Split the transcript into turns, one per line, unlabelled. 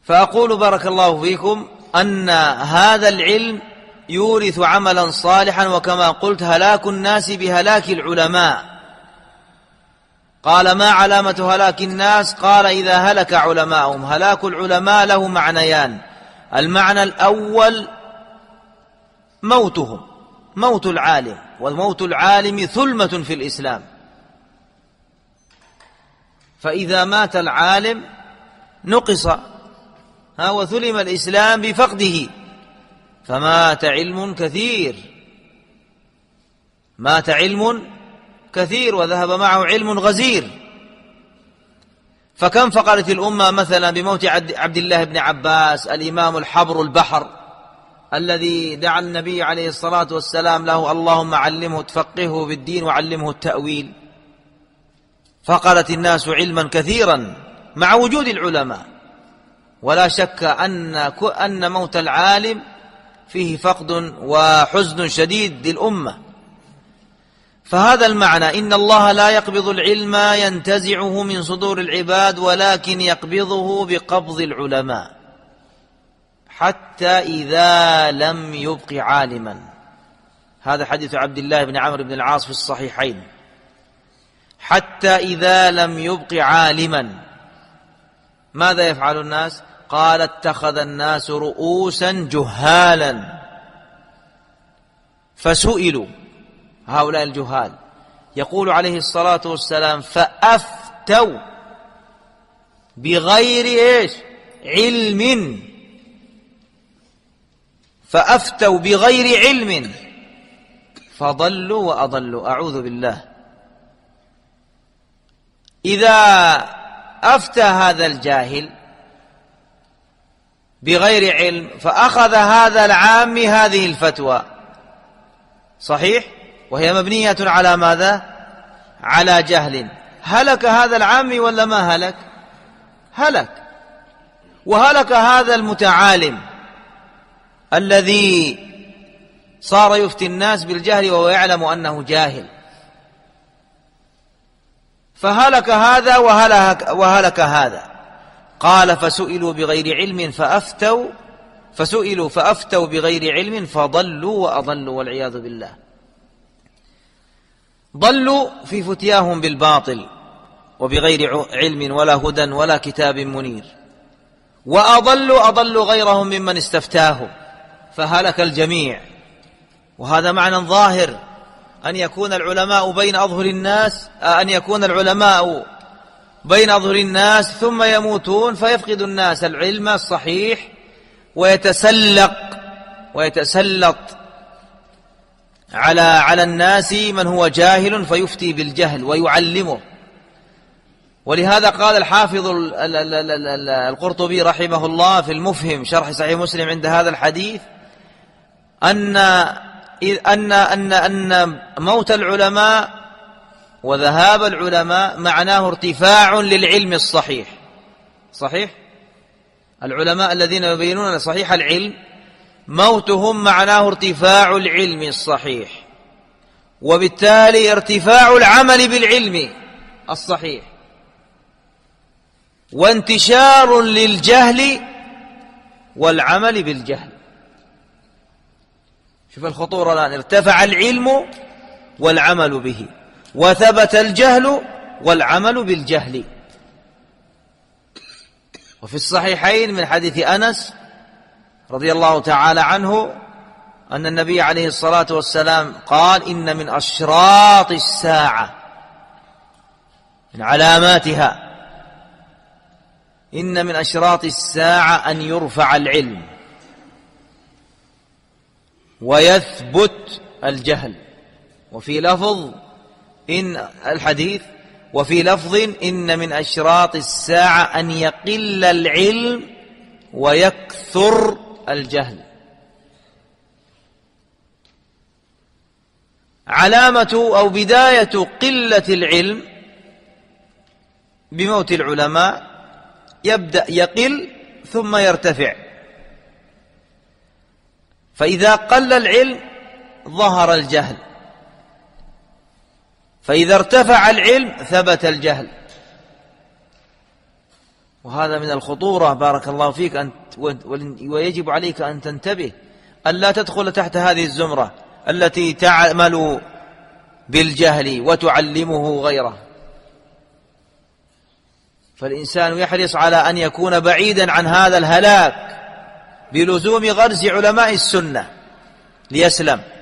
فأقول بارك الله فيكم أن هذا العلم يورث عملا صالحا، وكما قلت هلاك الناس بهلاك العلماء. قال: ما علامة هلاك الناس؟ قال: إذا هلك علماءهم. هلاك العلماء له معنيان: المعنى الأول موتهم، موت العالم، وموت العالم ثلمة في الإسلام. فإذا مات العالم نقص وثلم الإسلام بفقده. فمات علم كثير، مات علم كثير وذهب معه علم غزير. فكم فقدت الأمة مثلا بموت عبد الله بن عباس، الإمام الحبر البحر الذي دعا النبي عليه الصلاة والسلام له: اللهم علمه تفقهه بالدين وعلمه التأويل. فقدت الناس علما كثيرا مع وجود العلماء، ولا شك أن موت العالم فيه فقد وحزن شديد للأمة. فهذا المعنى: إن الله لا يقبض العلم ينتزعه من صدور العباد، ولكن يقبضه بقبض العلماء حتى إذا لم يبق عالما. هذا حديث عبد الله بن عمرو بن العاص في الصحيحين: حتى إذا لم يبق عالما ماذا يفعل الناس؟ قال: اتخذ الناس رؤوسا جهالا فسئلوا، هؤلاء الجهال، يقول عليه الصلاة والسلام: فأفتوا بغير علم، فأفتوا بغير علم فضلوا وأضلوا. أعوذ بالله. إذا أفتى هذا الجاهل بغير علم فأخذ هذا العام هذه الفتوى، صحيح، وهي مبنية على ماذا؟ على جهل. هلك هذا العام ولا ما هلك؟ هلك. وهلك هذا المتعالم الذي صار يفتي الناس بالجهل وهو يعلم أنه جاهل. فهلك هذا وهلك هذا. قال: فسئلوا بغير علم فأفتوا بغير علم فضلوا وأضلوا، والعياذ بالله. ضلوا في فتياهم بالباطل وبغير علم ولا هدى ولا كتاب منير، وأضلوا غيرهم ممن استفتاهم فهلك الجميع. وهذا معنى ظاهر، أن يكون العلماء بين أظهر الناس ثم يموتون فيفقد الناس العلم الصحيح، ويتسلط على الناس من هو جاهل فيفتي بالجهل ويعلمه. ولهذا قال الحافظ القرطبي رحمه الله في المفهم شرح صحيح مسلم عند هذا الحديث أن موت العلماء وذهاب العلماء معناه ارتفاع للعلم الصحيح. صحيح؟ العلماء الذين يبينون صحيح العلم موتهم معناه ارتفاع العلم الصحيح، وبالتالي ارتفاع العمل بالعلم الصحيح، وانتشار للجهل والعمل بالجهل. شوف الخطورة الآن: ارتفع العلم والعمل به، وثبت الجهل والعمل بالجهل. وفي الصحيحين من حديث أنس رضي الله تعالى عنه أن النبي عليه الصلاة والسلام قال: إن من أشراط الساعة، من علاماتها، إن من أشراط الساعة أن يرفع العلم ويثبت الجهل. وفي لفظ إن من أشراط الساعة أن يقل العلم ويكثر الجهل. علامة أو بداية قلة العلم بموت العلماء يبدأ يقل ثم يرتفع. فإذا قل العلم ظهر الجهل، فإذا ارتفع العلم ثبت الجهل. وهذا من الخطورة بارك الله فيك ويجب عليك أن تنتبه أن لا تدخل تحت هذه الزمرة التي تعمل بالجهل وتعلمه غيره. فالإنسان يحرص على أن يكون بعيدا عن هذا الهلاك بلزوم غرز علماء السنة ليسلم.